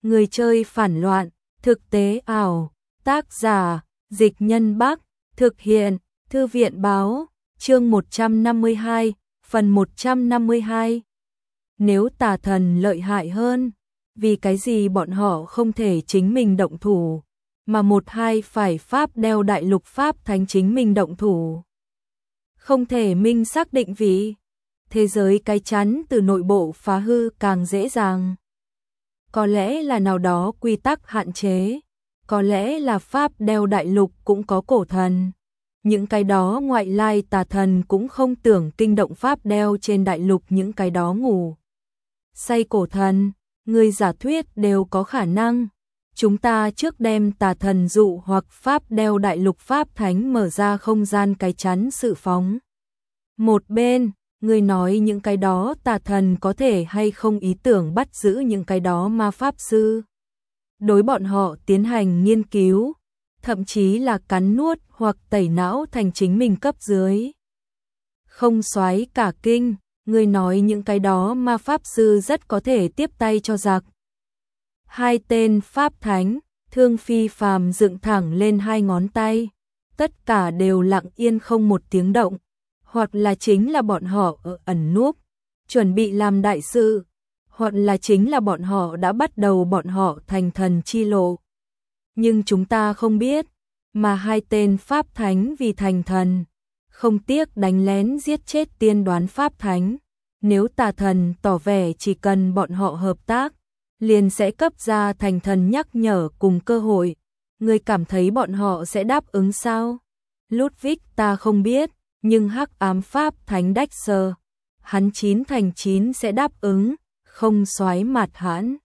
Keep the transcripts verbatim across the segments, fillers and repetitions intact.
Người chơi phản loạn, thực tế ảo, tác giả, Dịch Nhân Bắc, thực hiện, Thư viện báo, chương một trăm năm mươi hai, phần một trăm năm mươi hai. Nếu tà thần lợi hại hơn, vì cái gì bọn họ không thể chính mình động thủ, mà một hai phải pháp đeo đại lục pháp thánh chính mình động thủ. Không thể minh xác định vị, thế giới cái chắn từ nội bộ phá hư càng dễ dàng. Có lẽ là nào đó quy tắc hạn chế, có lẽ là pháp đeo đại lục cũng có cổ thần. Những cái đó ngoại lai tà thần cũng không tưởng kinh động pháp đeo trên đại lục những cái đó ngủ. Say cổ thần, người giả thuyết đều có khả năng. Chúng ta trước đem tà thần dụ hoặc pháp đeo đại lục pháp thánh mở ra không gian cái chắn sự phóng. Một bên, người nói những cái đó tà thần có thể hay không ý tưởng bắt giữ những cái đó ma pháp sư. Đối bọn họ tiến hành nghiên cứu, thậm chí là cắn nuốt hoặc tẩy não thành chính mình cấp dưới. Không xoáy cả kinh, người nói những cái đó ma pháp sư rất có thể tiếp tay cho giặc. Hai tên pháp thánh, Thương Phi Phàm dựng thẳng lên hai ngón tay, tất cả đều lặng yên không một tiếng động, hoặc là chính là bọn họ ở ẩn núp, chuẩn bị làm đại sự, hoặc là chính là bọn họ đã bắt đầu bọn họ thành thần chi lộ. Nhưng chúng ta không biết, mà hai tên pháp thánh vì thành thần, không tiếc đánh lén giết chết tiên đoán pháp thánh. Nếu tà thần tỏ vẻ chỉ cần bọn họ hợp tác, liền sẽ cấp ra thành thần nhắc nhở cùng cơ hội. Người cảm thấy bọn họ sẽ đáp ứng sao? Ludwig ta không biết, nhưng hắc ám pháp thánh Dexter, hắn chín thành chín sẽ đáp ứng, không xoáy mặt hãn.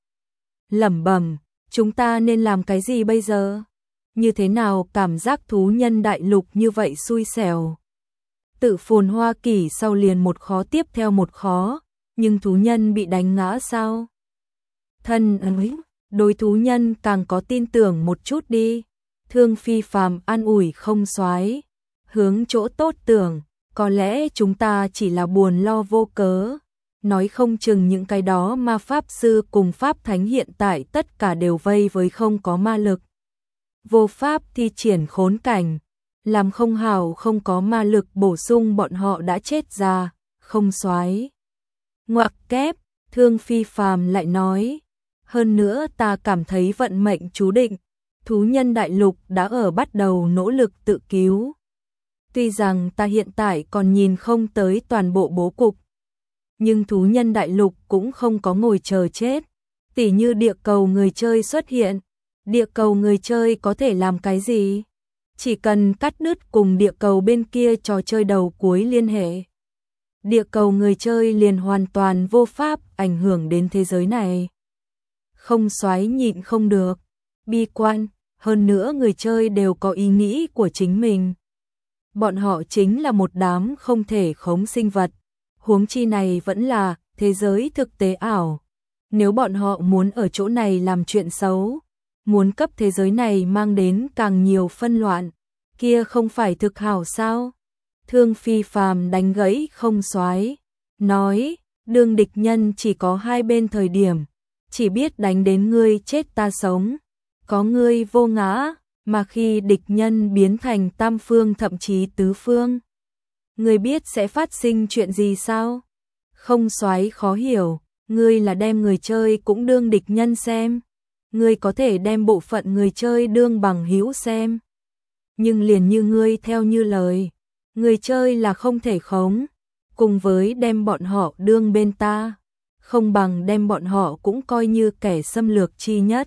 Lẩm bẩm, chúng ta nên làm cái gì bây giờ? Như thế nào cảm giác thú nhân đại lục như vậy xui xẻo? Tự phồn Hoa Kỳ sau liền một khó tiếp theo một khó, nhưng thú nhân bị đánh ngã sao? Thân ấy, đối thú nhân càng có tin tưởng một chút đi. Thương Phi Phàm an ủi không xoáy, hướng chỗ tốt tưởng, có lẽ chúng ta chỉ là buồn lo vô cớ. Nói không chừng những cái đó ma pháp sư cùng pháp thánh hiện tại tất cả đều vây với không có ma lực. Vô pháp thi triển khốn cảnh, làm không hảo không có ma lực bổ sung bọn họ đã chết ra, không xoáy. Ngoặc kép, Thương Phi Phàm lại nói, hơn nữa ta cảm thấy vận mệnh chú định, thú nhân đại lục đã ở bắt đầu nỗ lực tự cứu. Tuy rằng ta hiện tại còn nhìn không tới toàn bộ bố cục, nhưng thú nhân đại lục cũng không có ngồi chờ chết. Tỉ như địa cầu người chơi xuất hiện, địa cầu người chơi có thể làm cái gì? Chỉ cần cắt đứt cùng địa cầu bên kia trò chơi đầu cuối liên hệ, địa cầu người chơi liền hoàn toàn vô pháp ảnh hưởng đến thế giới này. Không xoáy nhịn không được, bi quan, hơn nữa người chơi đều có ý nghĩ của chính mình. Bọn họ chính là một đám không thể khống sinh vật, huống chi này vẫn là thế giới thực tế ảo. Nếu bọn họ muốn ở chỗ này làm chuyện xấu, muốn cấp thế giới này mang đến càng nhiều phân loạn, kia không phải thực hảo sao? Thương Phi Phàm đánh gãy không xoáy, nói, đương địch nhân chỉ có hai bên thời điểm, chỉ biết đánh đến ngươi chết ta sống, có ngươi vô ngã, mà khi địch nhân biến thành tam phương thậm chí tứ phương, ngươi biết sẽ phát sinh chuyện gì sao? Không xoáy khó hiểu, ngươi là đem người chơi cũng đương địch nhân xem, ngươi có thể đem bộ phận người chơi đương bằng hữu xem. Nhưng liền như ngươi theo như lời, người chơi là không thể khống, cùng với đem bọn họ đương bên ta, không bằng đem bọn họ cũng coi như kẻ xâm lược chi nhất.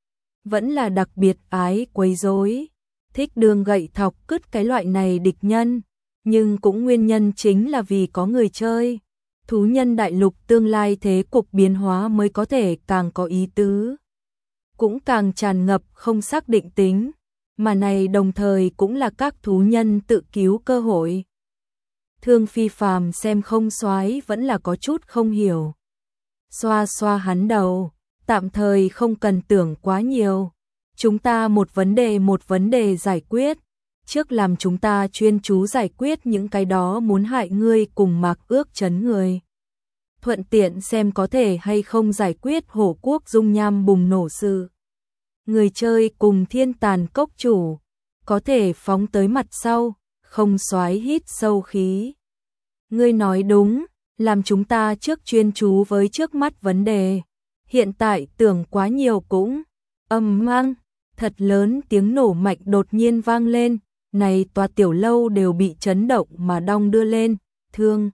Vẫn là đặc biệt ái quấy rối, thích đường gậy thọc cứt cái loại này địch nhân, nhưng cũng nguyên nhân chính là vì có người chơi. Thú nhân đại lục tương lai thế cục biến hóa mới có thể càng có ý tứ, cũng càng tràn ngập không xác định tính, mà này đồng thời cũng là các thú nhân tự cứu cơ hội. Thương Phi Phàm xem không xoáy vẫn là có chút không hiểu. Xoa xoa hắn đầu, tạm thời không cần tưởng quá nhiều. Chúng ta một vấn đề một vấn đề giải quyết, trước làm chúng ta chuyên chú giải quyết những cái đó muốn hại ngươi cùng Mạc Ước Chấn người. thuận tiện xem có thể hay không giải quyết hổ quốc dung nham bùng nổ sự. Người chơi cùng thiên tàn cốc chủ, có thể phóng tới mặt sau, không xoái hít sâu khí. Ngươi nói đúng, làm chúng ta trước chuyên chú với trước mắt vấn đề. Hiện tại tưởng quá nhiều cũng ầm mang, thật lớn tiếng nổ mạnh đột nhiên vang lên, này tòa tiểu lâu đều bị chấn động mà đong đưa lên, thương.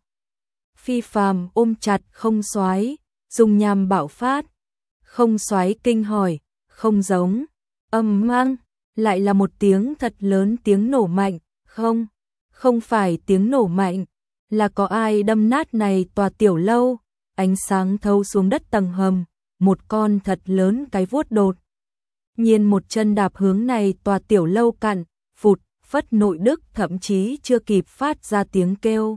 Phi phàm ôm chặt không xoái, dung nham bạo phát. Không xoái kinh hỏi, không giống, ầm mang, lại là một tiếng thật lớn tiếng nổ mạnh, không, không phải tiếng nổ mạnh, là có ai đâm nát này tòa tiểu lâu, ánh sáng thâu xuống đất tầng hầm, một con thật lớn cái vuốt đột. Nhiên một chân đạp hướng này tòa tiểu lâu cạn, phụt, phất nội đức thậm chí chưa kịp phát ra tiếng kêu.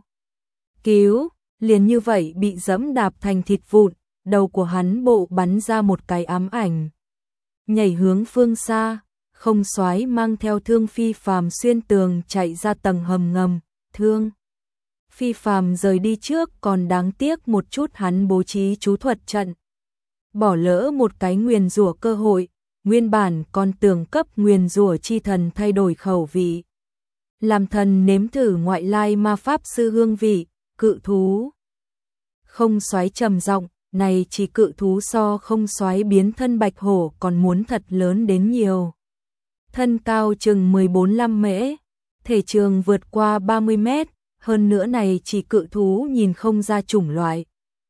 Cứu, liền như vậy bị dẫm đạp thành thịt vụn, đầu của hắn bộ bắn ra một cái ám ảnh. Nhảy hướng phương xa, không xoái mang theo thương phi phàm xuyên tường chạy ra tầng hầm ngầm, thương. Phi phàm rời đi trước còn đáng tiếc một chút hắn bố trí chú thuật trận. Bỏ lỡ một cái nguyền rủa cơ hội, nguyên bản còn tưởng cấp nguyền rủa chi thần thay đổi khẩu vị. Làm thần nếm thử ngoại lai ma pháp sư hương vị, cự thú. Không xoái trầm giọng, này chỉ cự thú so không xoái biến thân bạch hổ còn muốn thật lớn đến nhiều. Thân cao chừng mười bốn lăm mễ, thể trường vượt qua ba mươi mét, hơn nữa này chỉ cự thú nhìn không ra chủng loại.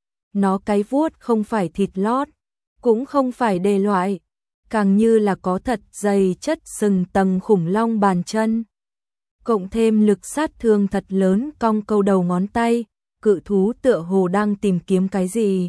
Nó cái vuốt không phải thịt lót, cũng không phải đề loại, càng như là có thật dày chất sừng tầng khủng long bàn chân. Cộng thêm lực sát thương thật lớn cong câu đầu ngón tay, cự thú tựa hồ đang tìm kiếm cái gì.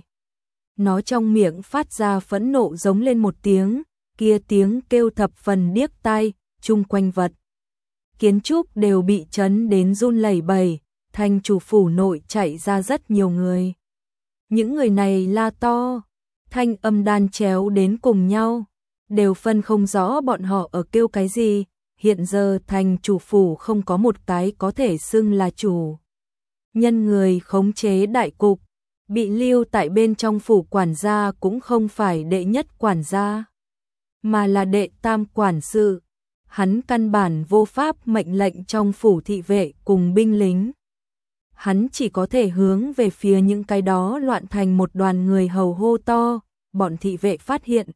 Nó trong miệng phát ra phẫn nộ giống lên một tiếng, kia tiếng kêu thập phần điếc tai, chung quanh vật. Kiến trúc đều bị chấn đến run lẩy bẩy, thành chủ phủ nội chạy ra rất nhiều người. Những người này la to, thanh âm đan chéo đến cùng nhau, đều phân không rõ bọn họ ở kêu cái gì. Hiện giờ thành chủ phủ không có một cái có thể xưng là chủ. Nhân người khống chế đại cục, bị lưu tại bên trong phủ quản gia cũng không phải đệ nhất quản gia, mà là đệ tam quản sự. Hắn căn bản vô pháp mệnh lệnh trong phủ thị vệ cùng binh lính. Hắn chỉ có thể hướng về phía những cái đó loạn thành một đoàn người hầu hô to, bọn thị vệ phát hiện.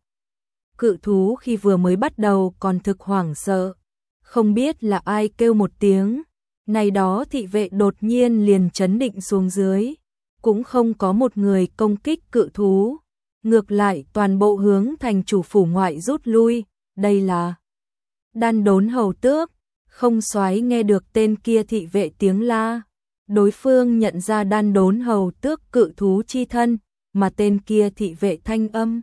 Cự thú khi vừa mới bắt đầu còn thực hoảng sợ, không biết là ai kêu một tiếng, này đó thị vệ đột nhiên liền chấn định xuống dưới, cũng không có một người công kích cự thú, ngược lại toàn bộ hướng thành chủ phủ ngoại rút lui, đây là Đan Đốn hầu tước. Không xoái nghe được tên kia thị vệ tiếng la, đối phương nhận ra Đan Đốn hầu tước cự thú chi thân, mà tên kia thị vệ thanh âm.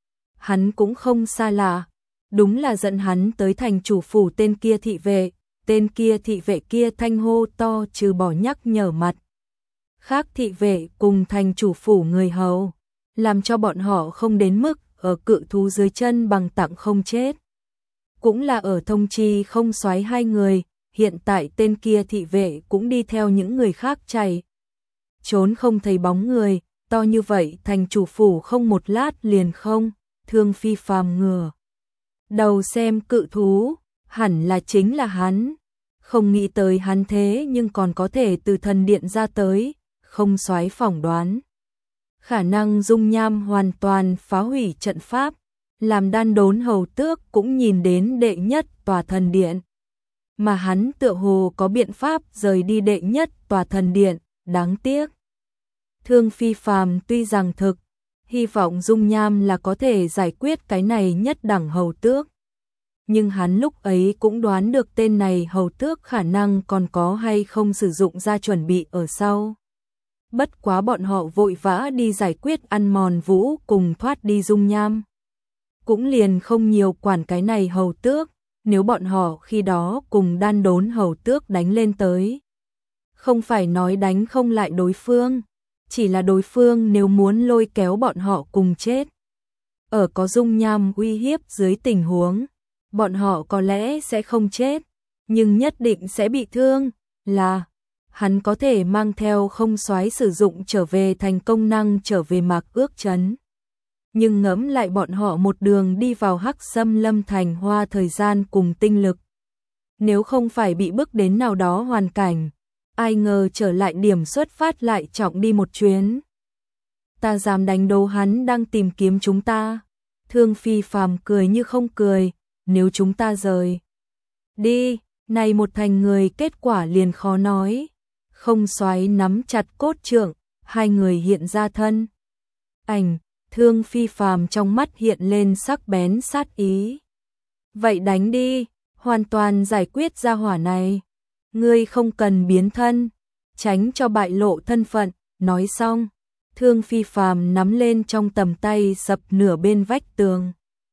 Hắn cũng không xa lạ, đúng là dẫn hắn tới thành chủ phủ tên kia thị vệ, tên kia thị vệ kia thanh hô to trừ bỏ nhắc nhở mặt. Khác thị vệ cùng thành chủ phủ người hầu, làm cho bọn họ không đến mức ở cự thú dưới chân bằng tặng không chết. Cũng là ở thông chi không xoái hai người, hiện tại tên kia thị vệ cũng đi theo những người khác chạy. Trốn không thấy bóng người, to như vậy thành chủ phủ không một lát liền không, thương phi phàm ngừa. Đầu xem cự thú, hẳn là chính là hắn. Không nghĩ tới hắn thế nhưng còn có thể từ thần điện ra tới, không xoái phỏng đoán. Khả năng dung nham hoàn toàn phá hủy trận pháp, làm Đan Đốn hầu tước cũng nhìn đến đệ nhất tòa thần điện. Mà hắn tựa hồ có biện pháp rời đi đệ nhất tòa thần điện, đáng tiếc. Thương phi phàm tuy rằng thực, hy vọng dung nham là có thể giải quyết cái này nhất đẳng hầu tước. Nhưng hắn lúc ấy cũng đoán được tên này hầu tước khả năng còn có hay không sử dụng ra chuẩn bị ở sau. Bất quá bọn họ vội vã đi giải quyết ăn mòn vũ cùng thoát đi dung nham. Cũng liền không nhiều quản cái này hầu tước, nếu bọn họ khi đó cùng Đan Đốn hầu tước đánh lên tới. Không phải nói đánh không lại đối phương, chỉ là đối phương nếu muốn lôi kéo bọn họ cùng chết. Ở có dung nham uy hiếp dưới tình huống, bọn họ có lẽ sẽ không chết, nhưng nhất định sẽ bị thương, là hắn có thể mang theo không soái sử dụng trở về thành công năng trở về Mạc Ước Trấn. Nhưng ngẫm lại bọn họ một đường đi vào Hắc Xâm Lâm thành hoa thời gian cùng tinh lực. Nếu không phải bị bức đến nào đó hoàn cảnh, ai ngờ trở lại điểm xuất phát lại trọng đi một chuyến. Ta dám đánh đố hắn đang tìm kiếm chúng ta. Thương Phi Phàm cười như không cười, nếu chúng ta rời đi, này một thành người kết quả liền khó nói. Không soái nắm chặt cốt trượng, hai người hiện ra thân ảnh, Thương Phi Phàm trong mắt hiện lên sắc bén sát ý. Vậy đánh đi, hoàn toàn giải quyết ra hỏa này. Ngươi không cần biến thân, tránh cho bại lộ thân phận. Nói xong, Thương Phi Phàm nắm lên trong tầm tay sập nửa bên vách tường.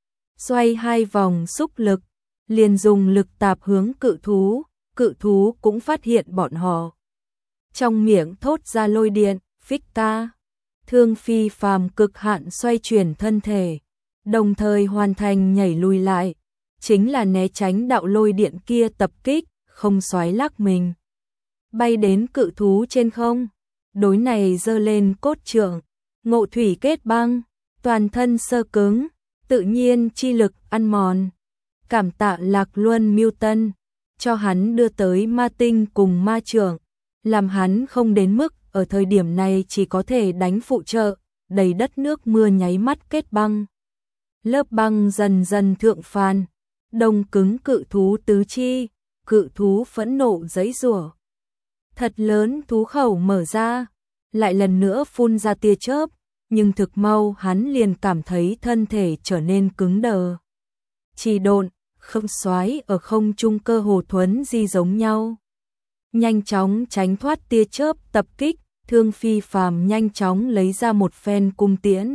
Xoay hai vòng xúc lực, liền dùng lực tạp hướng cự thú, cự thú cũng phát hiện bọn họ. Trong miệng thốt ra lôi điện, phích ca. Thương Phi Phàm cực hạn xoay chuyển thân thể, đồng thời hoàn thành nhảy lùi lại, chính là né tránh đạo lôi điện kia tập kích, không xoáy lắc mình. Bay đến cự thú trên không, đối này giơ lên cốt trượng, ngộ thủy kết băng, toàn thân sơ cứng, tự nhiên chi lực ăn mòn. Cảm tạ Lạc Luân Miêu Tân, cho hắn đưa tới ma tinh cùng ma trượng, làm hắn không đến mức ở thời điểm này chỉ có thể đánh phụ trợ, đầy đất nước mưa nháy mắt kết băng. Lớp băng dần dần thượng phàn, đông cứng cự thú tứ chi, cự thú phẫn nộ giãy giụa. Thật lớn thú khẩu mở ra, lại lần nữa phun ra tia chớp, nhưng thực mau hắn liền cảm thấy thân thể trở nên cứng đờ. Chỉ độn, không xoáy ở không trung cơ hồ thuấn di giống nhau. Nhanh chóng tránh thoát tia chớp tập kích, Thương Phi Phàm nhanh chóng lấy ra một phen cung tiễn.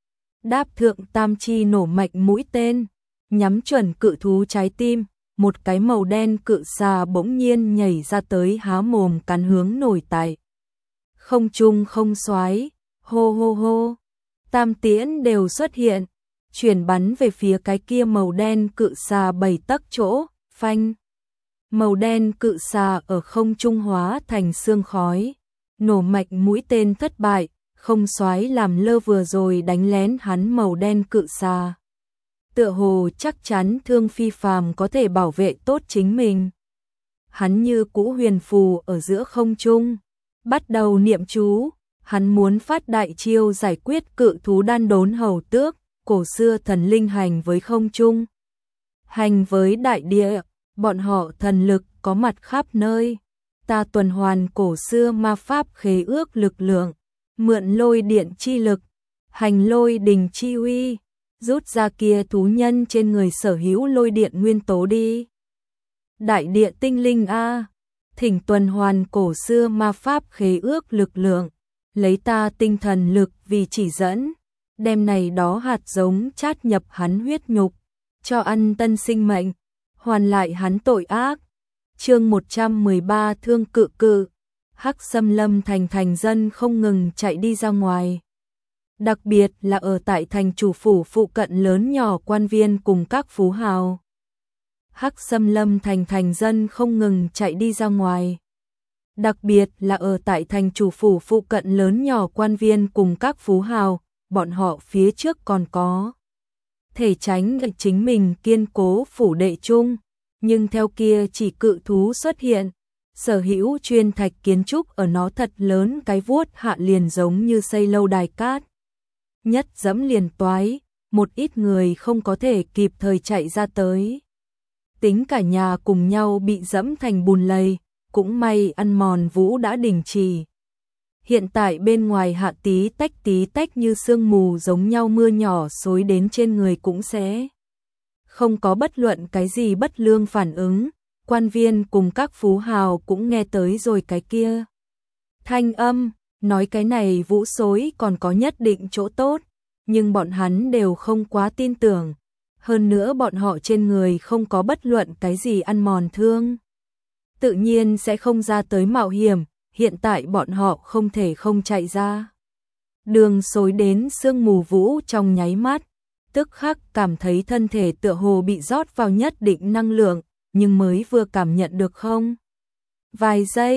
Đáp thượng tam chi nổ mạnh mũi tên, nhắm chuẩn cự thú trái tim, một cái màu đen cự xà bỗng nhiên nhảy ra tới há mồm cắn hướng nổi tại. Không trung không xoáy, hô hô hô, tam tiễn đều xuất hiện, chuyển bắn về phía cái kia màu đen cự xà bảy tấc chỗ, phanh. Màu đen cự xà ở không trung hóa thành sương khói, nổ mạnh mũi tên thất bại, không xoáy làm lơ vừa rồi đánh lén hắn màu đen cự xà. Tựa hồ chắc chắn Thương Phi Phàm có thể bảo vệ tốt chính mình. Hắn như cũ huyền phù ở giữa không trung, bắt đầu niệm chú, hắn muốn phát đại chiêu giải quyết cự thú đan đốn hầu tước, cổ xưa thần linh hành với không trung. Hành với đại địa, bọn họ thần lực có mặt khắp nơi. Ta tuần hoàn cổ xưa ma pháp khế ước lực lượng, mượn lôi điện chi lực, hành lôi đình chi uy, rút ra kia thú nhân trên người sở hữu lôi điện nguyên tố đi. Đại địa tinh linh a, thỉnh tuần hoàn cổ xưa ma pháp khế ước lực lượng, lấy ta tinh thần lực vì chỉ dẫn, đem này đó hạt giống chát nhập hắn huyết nhục, cho ăn tân sinh mệnh, hoàn lại hắn tội ác. Chương một trăm mười ba Thương Cự Cự. Hắc Xâm Lâm thành thành dân không ngừng chạy đi ra ngoài. Đặc biệt là ở tại thành chủ phủ phụ cận lớn nhỏ quan viên cùng các phú hào. Hắc Xâm Lâm thành thành dân không ngừng chạy đi ra ngoài. Đặc biệt là ở tại thành chủ phủ phụ cận lớn nhỏ quan viên cùng các phú hào, bọn họ phía trước còn có thể tránh chính mình kiên cố phủ đệ chung. Nhưng theo kia chỉ cự thú xuất hiện, sở hữu chuyên thạch kiến trúc ở nó thật lớn cái vuốt hạ liền giống như xây lâu đài cát. Nhất dẫm liền toái, một ít người không có thể kịp thời chạy ra tới. Tính cả nhà cùng nhau bị dẫm thành bùn lầy, cũng may ăn mòn vũ đã đình chỉ. Hiện tại bên ngoài hạ tí tách tí tách như sương mù giống nhau mưa nhỏ xối đến trên người cũng sẽ không có bất luận cái gì bất lương phản ứng, quan viên cùng các phú hào cũng nghe tới rồi cái kia. Thanh âm, nói cái này vũ xối còn có nhất định chỗ tốt, nhưng bọn hắn đều không quá tin tưởng. Hơn nữa bọn họ trên người không có bất luận cái gì ăn mòn thương. Tự nhiên sẽ không ra tới mạo hiểm, hiện tại bọn họ không thể không chạy ra. Đường xối đến sương mù vũ trong nháy mắt. Tức khắc cảm thấy thân thể tựa hồ bị rót vào nhất định năng lượng, nhưng mới vừa cảm nhận được không? Vài giây,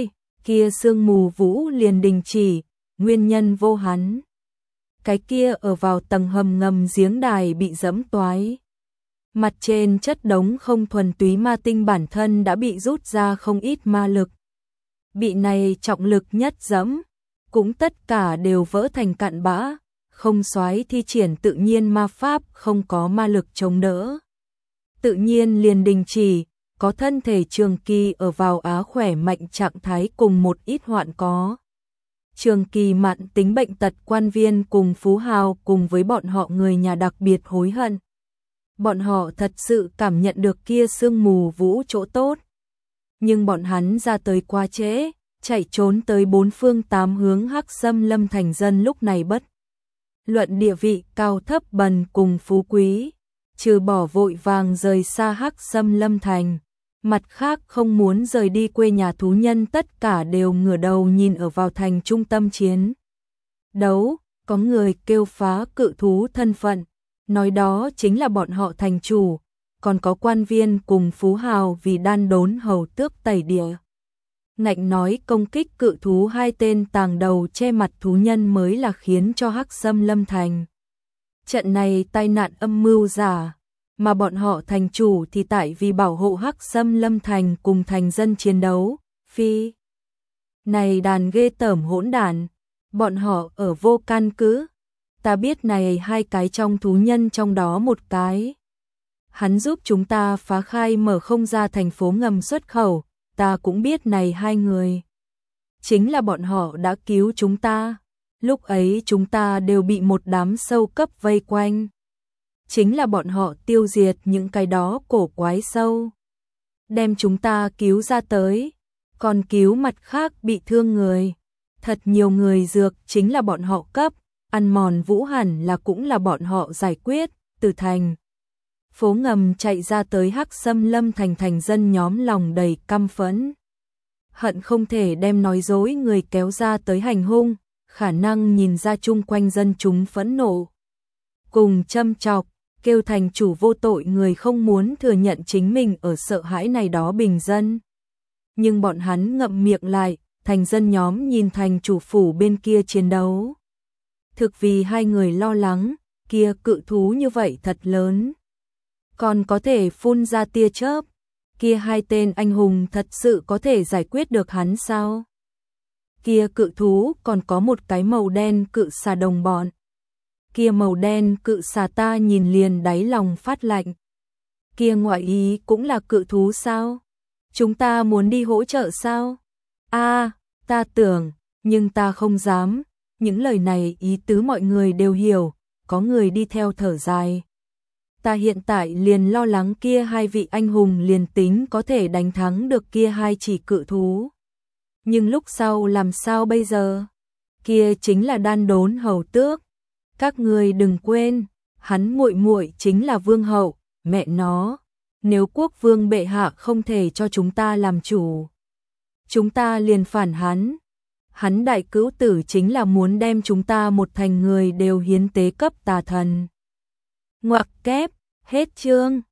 kia sương mù vũ liền đình chỉ, nguyên nhân vô hắn. Cái kia ở vào tầng hầm ngầm giếng đài bị dẫm toái. Mặt trên chất đống không thuần túy ma tinh bản thân đã bị rút ra không ít ma lực. Bị này trọng lực nhất dẫm, cũng tất cả đều vỡ thành cặn bã, không xoáy thi triển tự nhiên ma pháp, không có ma lực chống đỡ. Tự nhiên liền đình chỉ, có thân thể trường kỳ ở vào á khỏe mạnh trạng thái cùng một ít hoạn có. Trường kỳ mạn tính bệnh tật quan viên cùng phú hào cùng với bọn họ người nhà đặc biệt hối hận. Bọn họ thật sự cảm nhận được kia sương mù vũ chỗ tốt. Nhưng bọn hắn ra tới quá trễ, chạy trốn tới bốn phương tám hướng Hắc Xâm Lâm thành dân lúc này bất luận địa vị cao thấp bần cùng phú quý, trừ bỏ vội vàng rời xa Hắc Xâm Lâm thành, mặt khác không muốn rời đi quê nhà thú nhân tất cả đều ngửa đầu nhìn ở vào thành trung tâm chiến đấu, có người kêu phá cự thú thân phận, nói đó chính là bọn họ thành chủ, còn có quan viên cùng phú hào vì đan đốn hầu tước tẩy địa. Ngạnh nói công kích cự thú hai tên tàng đầu che mặt thú nhân mới là khiến cho Hắc Xâm Lâm thành. Trận này tai nạn âm mưu giả, mà bọn họ thành chủ thì tại vì bảo hộ Hắc Xâm Lâm thành cùng thành dân chiến đấu, phi. Này đàn ghê tởm hỗn đản, bọn họ ở vô căn cứ. Ta biết này hai cái trong thú nhân trong đó một cái. Hắn giúp chúng ta phá khai mở không ra thành phố ngầm xuất khẩu, ta cũng biết này hai người. Chính là bọn họ đã cứu chúng ta, lúc ấy chúng ta đều bị một đám sâu cấp vây quanh. Chính là bọn họ tiêu diệt những cái đó cổ quái sâu, đem chúng ta cứu ra tới, còn cứu mặt khác bị thương người. Thật nhiều người dược chính là bọn họ cấp, ăn mòn vũ hẳn là cũng là bọn họ giải quyết, từ thành. Phố ngầm chạy ra tới Hắc Xâm Lâm thành thành dân nhóm lòng đầy căm phẫn. Hận không thể đem nói dối người kéo ra tới hành hung, khả năng nhìn ra chung quanh dân chúng phẫn nộ. Cùng châm chọc, kêu thành chủ vô tội người không muốn thừa nhận chính mình ở sợ hãi này đó bình dân. Nhưng bọn hắn ngậm miệng lại, thành dân nhóm nhìn thành chủ phủ bên kia chiến đấu. Thực vì hai người lo lắng, kia cự thú như vậy thật lớn. Còn có thể phun ra tia chớp, kia hai tên anh hùng thật sự có thể giải quyết được hắn sao? Kia cự thú còn có một cái màu đen cự xà đồng bọn. Kia màu đen cự xà ta nhìn liền đáy lòng phát lạnh. Kia ngoại ý cũng là cự thú sao? Chúng ta muốn đi hỗ trợ sao? A, à, ta tưởng, nhưng ta không dám. Những lời này ý tứ mọi người đều hiểu, có người đi theo thở dài. Ta hiện tại liền lo lắng kia hai vị anh hùng liền tính có thể đánh thắng được kia hai chỉ cự thú. Nhưng lúc sau làm sao bây giờ? Kia chính là đan đốn hầu tước. Các người đừng quên, hắn muội muội chính là vương hậu, mẹ nó. Nếu quốc vương bệ hạ không thể cho chúng ta làm chủ, chúng ta liền phản hắn. Hắn đại cữu tử chính là muốn đem chúng ta một thành người đều hiến tế cấp tà thần. Ngoặc kép, hết chương.